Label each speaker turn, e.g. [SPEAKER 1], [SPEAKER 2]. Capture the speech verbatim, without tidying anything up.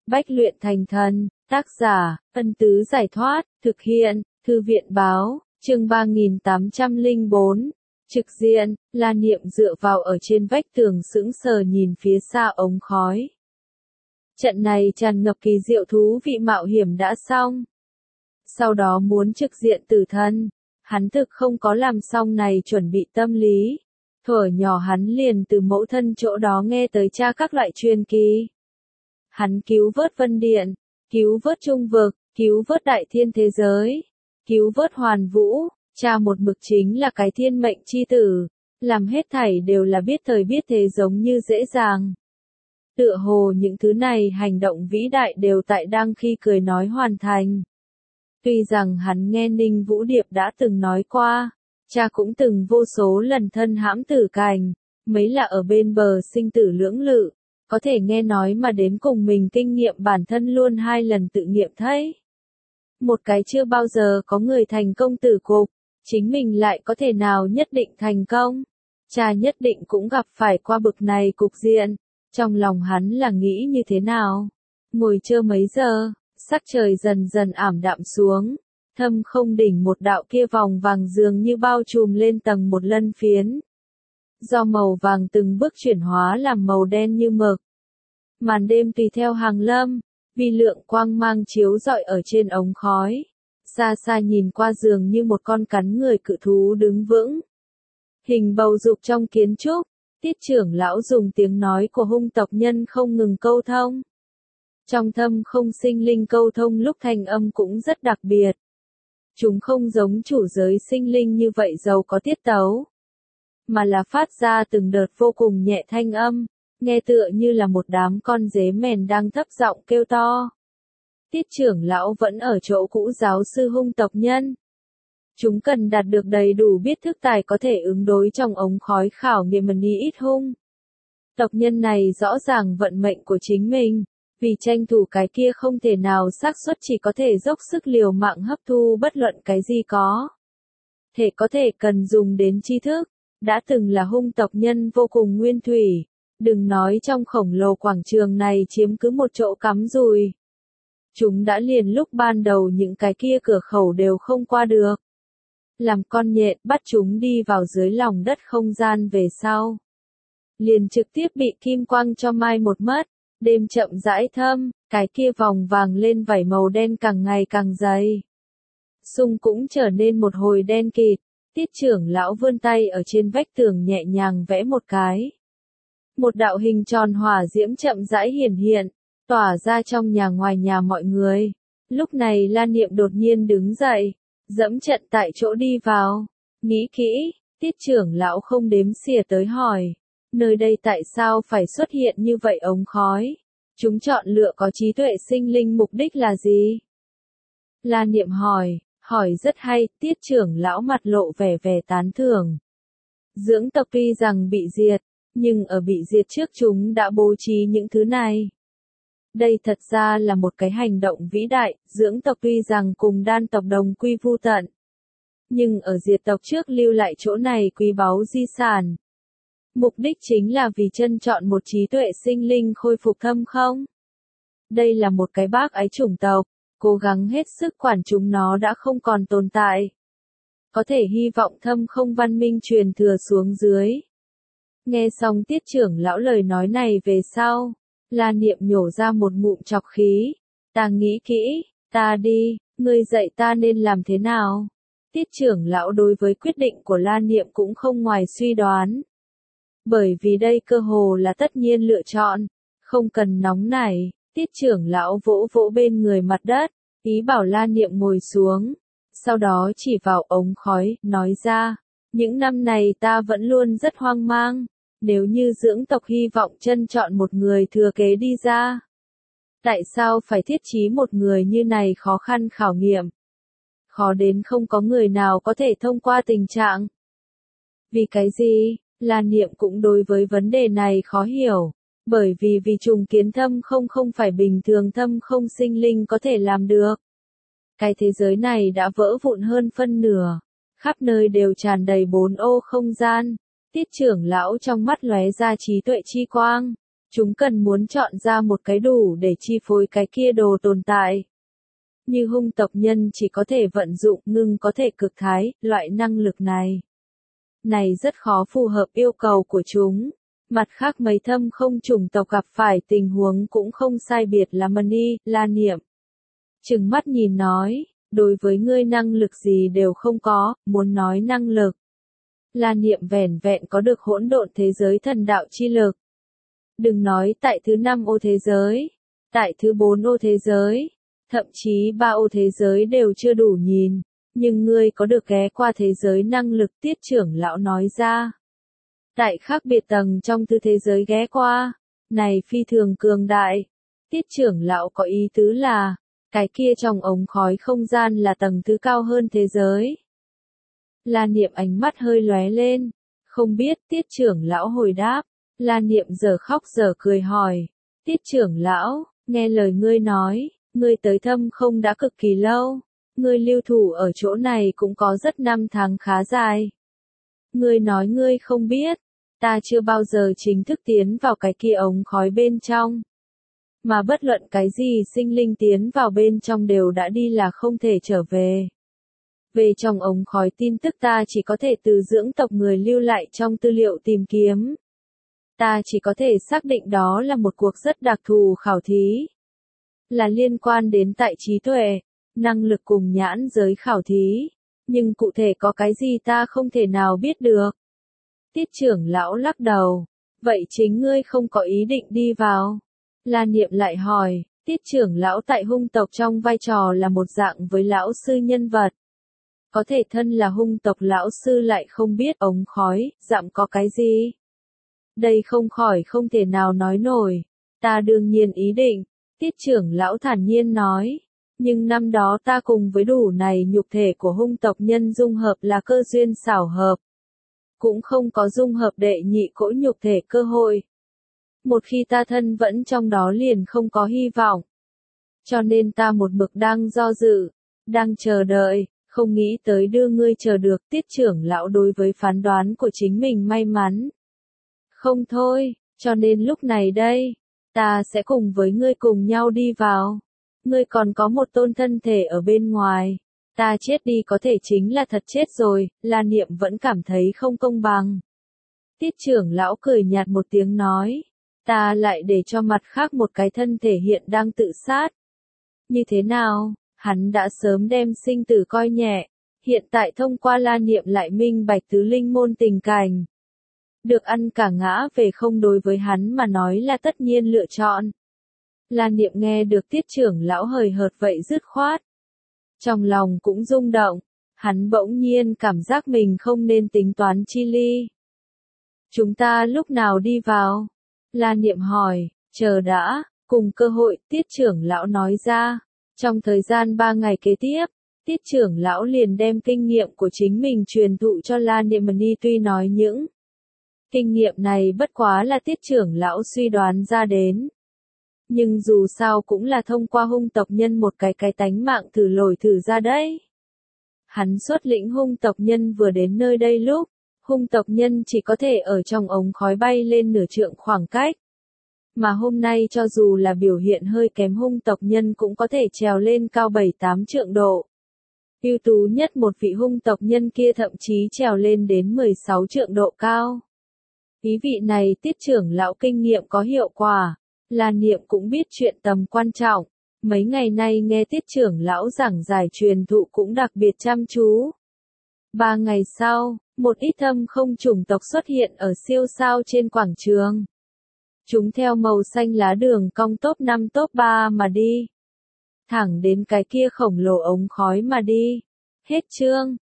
[SPEAKER 1] Bách luyện thành thần, tác giả, Ân Tứ Giải Thoát, thực hiện, Thư viện Báo, chương ba nghìn tám trăm lẻ bốn. Trực diện, La Niệm dựa vào ở trên vách tường sững sờ nhìn phía xa ống khói. Trận này tràn ngập kỳ diệu thú vị mạo hiểm đã xong. Sau đó muốn trực diện tử thân, hắn thực không có làm xong này chuẩn bị tâm lý. Thuở nhỏ hắn liền từ mẫu thân chỗ đó nghe tới cha các loại truyền kỳ. Hắn cứu vớt Vân Điện, cứu vớt Trung Vực, cứu vớt Đại Thiên thế giới, cứu vớt Hoàn Vũ, cha một mực chính là cái thiên mệnh chi tử, làm hết thảy đều là biết thời biết thế giống như dễ dàng. Tựa hồ những thứ này hành động vĩ đại đều tại đang khi cười nói hoàn thành. Tuy rằng hắn nghe Ninh Vũ Điệp đã từng nói qua, cha cũng từng vô số lần thân hãm tử cảnh, mấy là ở bên bờ sinh tử lưỡng lự, có thể nghe nói mà đến cùng mình kinh nghiệm bản thân luôn hai lần tự nghiệm thấy. Một cái chưa bao giờ có người thành công tử cục, chính mình lại có thể nào nhất định thành công. Cha nhất định cũng gặp phải qua bực này cục diện, trong lòng hắn là nghĩ như thế nào. Ngồi chơ mấy giờ, sắc trời dần dần ảm đạm xuống, thâm không đỉnh một đạo kia vòng vàng dường như bao trùm lên tầng một lân phiến. Do màu vàng từng bước chuyển hóa làm màu đen như mực. Màn đêm tùy theo hàng lâm, vì lượng quang mang chiếu rọi ở trên ống khói. Xa xa nhìn qua dường như một con cắn người cự thú đứng vững. Hình bầu dục trong kiến trúc, Tiết trưởng lão dùng tiếng nói của hung tộc nhân không ngừng câu thông. Trong thâm không sinh linh câu thông lúc thanh âm cũng rất đặc biệt. Chúng không giống chủ giới sinh linh như vậy giàu có tiết tấu, mà là phát ra từng đợt vô cùng nhẹ thanh âm, nghe tựa như là một đám con dế mèn đang thấp giọng kêu to. Tiết trưởng lão vẫn ở chỗ cũ giáo sư hung tộc nhân. Chúng cần đạt được đầy đủ biết thức tài có thể ứng đối trong ống khói khảo nghiệm mần đi ít hung. Tộc nhân này rõ ràng vận mệnh của chính mình, vì tranh thủ cái kia không thể nào xác suất chỉ có thể dốc sức liều mạng hấp thu bất luận cái gì có. Thể có thể cần dùng đến tri thức, đã từng là hung tộc nhân vô cùng nguyên thủy, đừng nói trong khổng lồ quảng trường này chiếm cứ một chỗ cắm rùi. Chúng đã liền lúc ban đầu những cái kia cửa khẩu đều không qua được. Làm con nhện bắt chúng đi vào dưới lòng đất không gian về sau. Liền trực tiếp bị kim quang cho mai một mất, đêm chậm rãi thâm, cái kia vòng vàng lên vảy màu đen càng ngày càng dày. Xung cũng trở nên một hồi đen kịt, Tiết trưởng lão vươn tay ở trên vách tường nhẹ nhàng vẽ một cái. Một đạo hình tròn hỏa diễm chậm rãi hiển hiện, tỏa ra trong nhà ngoài nhà mọi người. Lúc này La Niệm đột nhiên đứng dậy, dẫm trận tại chỗ đi vào. Nghĩ kỹ, Tiết trưởng lão không đếm xỉa tới hỏi, nơi đây tại sao phải xuất hiện như vậy ống khói? Chúng chọn lựa có trí tuệ sinh linh mục đích là gì? La Niệm hỏi, hỏi rất hay, Tiết trưởng lão mặt lộ vẻ vẻ tán thưởng. Dưỡng tộc tuy rằng bị diệt, nhưng ở bị diệt trước chúng đã bố trí những thứ này. Đây thật ra là một cái hành động vĩ đại, dưỡng tộc tuy rằng cùng đan tộc đồng quy vu tận. Nhưng ở diệt tộc trước lưu lại chỗ này quý báu di sản. Mục đích chính là vì chân chọn một trí tuệ sinh linh khôi phục thâm không. Đây là một cái bác ái chủng tộc, cố gắng hết sức quản chúng nó đã không còn tồn tại. Có thể hy vọng thâm không văn minh truyền thừa xuống dưới. Nghe xong Tiết trưởng lão lời nói này về sau, La Niệm nhổ ra một ngụm trọc khí. Ta nghĩ kỹ, ta đi, ngươi dạy ta nên làm thế nào? Tiết trưởng lão đối với quyết định của La Niệm cũng không ngoài suy đoán. Bởi vì đây cơ hồ là tất nhiên lựa chọn, không cần nóng nảy, Tiết trưởng lão vỗ vỗ bên người mặt đất, ý bảo La Niệm ngồi xuống. Sau đó chỉ vào ống khói, nói ra, những năm này ta vẫn luôn rất hoang mang. Nếu như dưỡng tộc hy vọng chân chọn một người thừa kế đi ra, tại sao phải thiết trí một người như này khó khăn khảo nghiệm? Khó đến không có người nào có thể thông qua tình trạng. Vì cái gì? La Niệm cũng đối với vấn đề này khó hiểu. Bởi vì vì trùng kiến thâm không không phải bình thường thâm không sinh linh có thể làm được. Cái thế giới này đã vỡ vụn hơn phân nửa. Khắp nơi đều tràn đầy bốn ô không gian. Tiết trưởng lão trong mắt lóe ra trí tuệ chi quang. Chúng cần muốn chọn ra một cái đủ để chi phối cái kia đồ tồn tại. Như hung tộc nhân chỉ có thể vận dụng ngưng có thể cực thái, loại năng lực này. Này rất khó phù hợp yêu cầu của chúng. Mặt khác mấy thâm không chủng tộc gặp phải tình huống cũng không sai biệt là Mani, La Niệm. Trừng mắt nhìn nói, đối với ngươi năng lực gì đều không có, muốn nói năng lực. La Niệm vẻn vẹn có được hỗn độn thế giới thần đạo chi lực. Đừng nói tại thứ năm ô thế giới, tại thứ bốn ô thế giới, thậm chí ba ô thế giới đều chưa đủ nhìn, nhưng ngươi có được ghé qua thế giới năng lực, Tiết trưởng lão nói ra. Tại khác biệt tầng trong tư thế giới ghé qua, này phi thường cường đại. Tiết trưởng lão có ý tứ là, cái kia trong ống khói không gian là tầng thứ cao hơn thế giới. La Niệm ánh mắt hơi lóe lên, không biết, Tiết trưởng lão hồi đáp. La Niệm giờ khóc giờ cười hỏi, Tiết trưởng lão, nghe lời ngươi nói, ngươi tới thâm không đã cực kỳ lâu, ngươi lưu thủ ở chỗ này cũng có rất năm tháng khá dài. Ngươi nói ngươi không biết, ta chưa bao giờ chính thức tiến vào cái kia ống khói bên trong. Mà bất luận cái gì sinh linh tiến vào bên trong đều đã đi là không thể trở về. Về trong ống khói tin tức ta chỉ có thể từ dưỡng tộc người lưu lại trong tư liệu tìm kiếm. Ta chỉ có thể xác định đó là một cuộc rất đặc thù khảo thí. Là liên quan đến tại trí tuệ, năng lực cùng nhãn giới khảo thí. Nhưng cụ thể có cái gì ta không thể nào biết được. Tiết trưởng lão lắc đầu. Vậy chính ngươi không có ý định đi vào. La Niệm lại hỏi, Tiết trưởng lão tại hung tộc trong vai trò là một dạng với lão sư nhân vật. Có thể thân là hung tộc lão sư lại không biết ống khói, dặm có cái gì. Đây không khỏi không thể nào nói nổi. Ta đương nhiên ý định, Tiết trưởng lão thản nhiên nói. Nhưng năm đó ta cùng với đủ này nhục thể của hung tộc nhân dung hợp là cơ duyên xảo hợp. Cũng không có dung hợp đệ nhị cỗ nhục thể cơ hội. Một khi ta thân vẫn trong đó liền không có hy vọng. Cho nên ta một mực đang do dự, đang chờ đợi, không nghĩ tới đưa ngươi chờ được. Tiết trưởng lão đối với phán đoán của chính mình may mắn. Không thôi, cho nên lúc này đây, ta sẽ cùng với ngươi cùng nhau đi vào. Ngươi còn có một tôn thân thể ở bên ngoài. Ta chết đi có thể chính là thật chết rồi, La Niệm vẫn cảm thấy không công bằng. Tiết trưởng lão cười nhạt một tiếng nói. Ta lại để cho mặt khác một cái thân thể hiện đang tự sát. Như thế nào, hắn đã sớm đem sinh tử coi nhẹ. Hiện tại thông qua La Niệm lại minh bạch tứ linh môn tình cảnh. Được ăn cả ngã về không đối với hắn mà nói là tất nhiên lựa chọn. La Niệm nghe được Tiết trưởng lão hời hợt vậy dứt khoát. Trong lòng cũng rung động, hắn bỗng nhiên cảm giác mình không nên tính toán chi ly. Chúng ta lúc nào đi vào? La Niệm hỏi, chờ đã, cùng cơ hội, Tiết trưởng lão nói ra. Trong thời gian ba ngày kế tiếp, Tiết trưởng lão liền đem kinh nghiệm của chính mình truyền thụ cho La Niệm Mani, tuy nói những kinh nghiệm này bất quá là Tiết trưởng lão suy đoán ra đến. Nhưng dù sao cũng là thông qua hung tộc nhân một cái cái tánh mạng thử lồi thử ra đấy. Hắn xuất lĩnh hung tộc nhân vừa đến nơi đây lúc, hung tộc nhân chỉ có thể ở trong ống khói bay lên nửa trượng khoảng cách. Mà hôm nay cho dù là biểu hiện hơi kém hung tộc nhân cũng có thể trèo lên cao bảy tám trượng độ. Ưu tú nhất một vị hung tộc nhân kia thậm chí trèo lên đến mười sáu trượng độ cao. Ý vị này Tiết trưởng lão kinh nghiệm có hiệu quả. La Niệm cũng biết chuyện tầm quan trọng, mấy ngày nay nghe Tiết trưởng lão giảng giải truyền thụ cũng đặc biệt chăm chú. Ba ngày sau, một ít thâm không chủng tộc xuất hiện ở siêu sao trên quảng trường. Chúng theo màu xanh lá đường cong top năm top ba mà đi. Thẳng đến cái kia khổng lồ ống khói mà đi. Hết chương.